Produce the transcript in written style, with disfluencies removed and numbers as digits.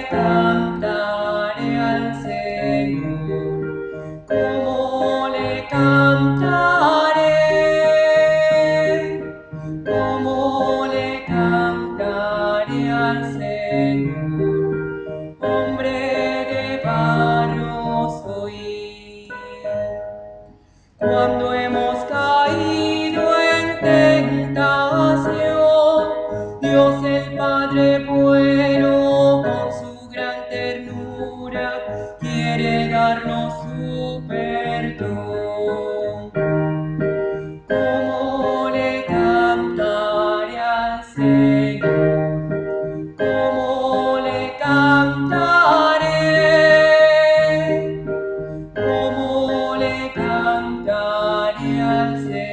cantaré al Señor? ¿Cómo le cantaré? ¿Cómo le cantaré al Señor? Hombre de barro soy. Cuando hemos caído en tentación, Dios el Padre bueno, con su gran ternura, quiere darnos su perdón. ¿Cómo le cantaré al Señor? ¿Cómo le cantaré? ¿Cómo le cantaré al Señor?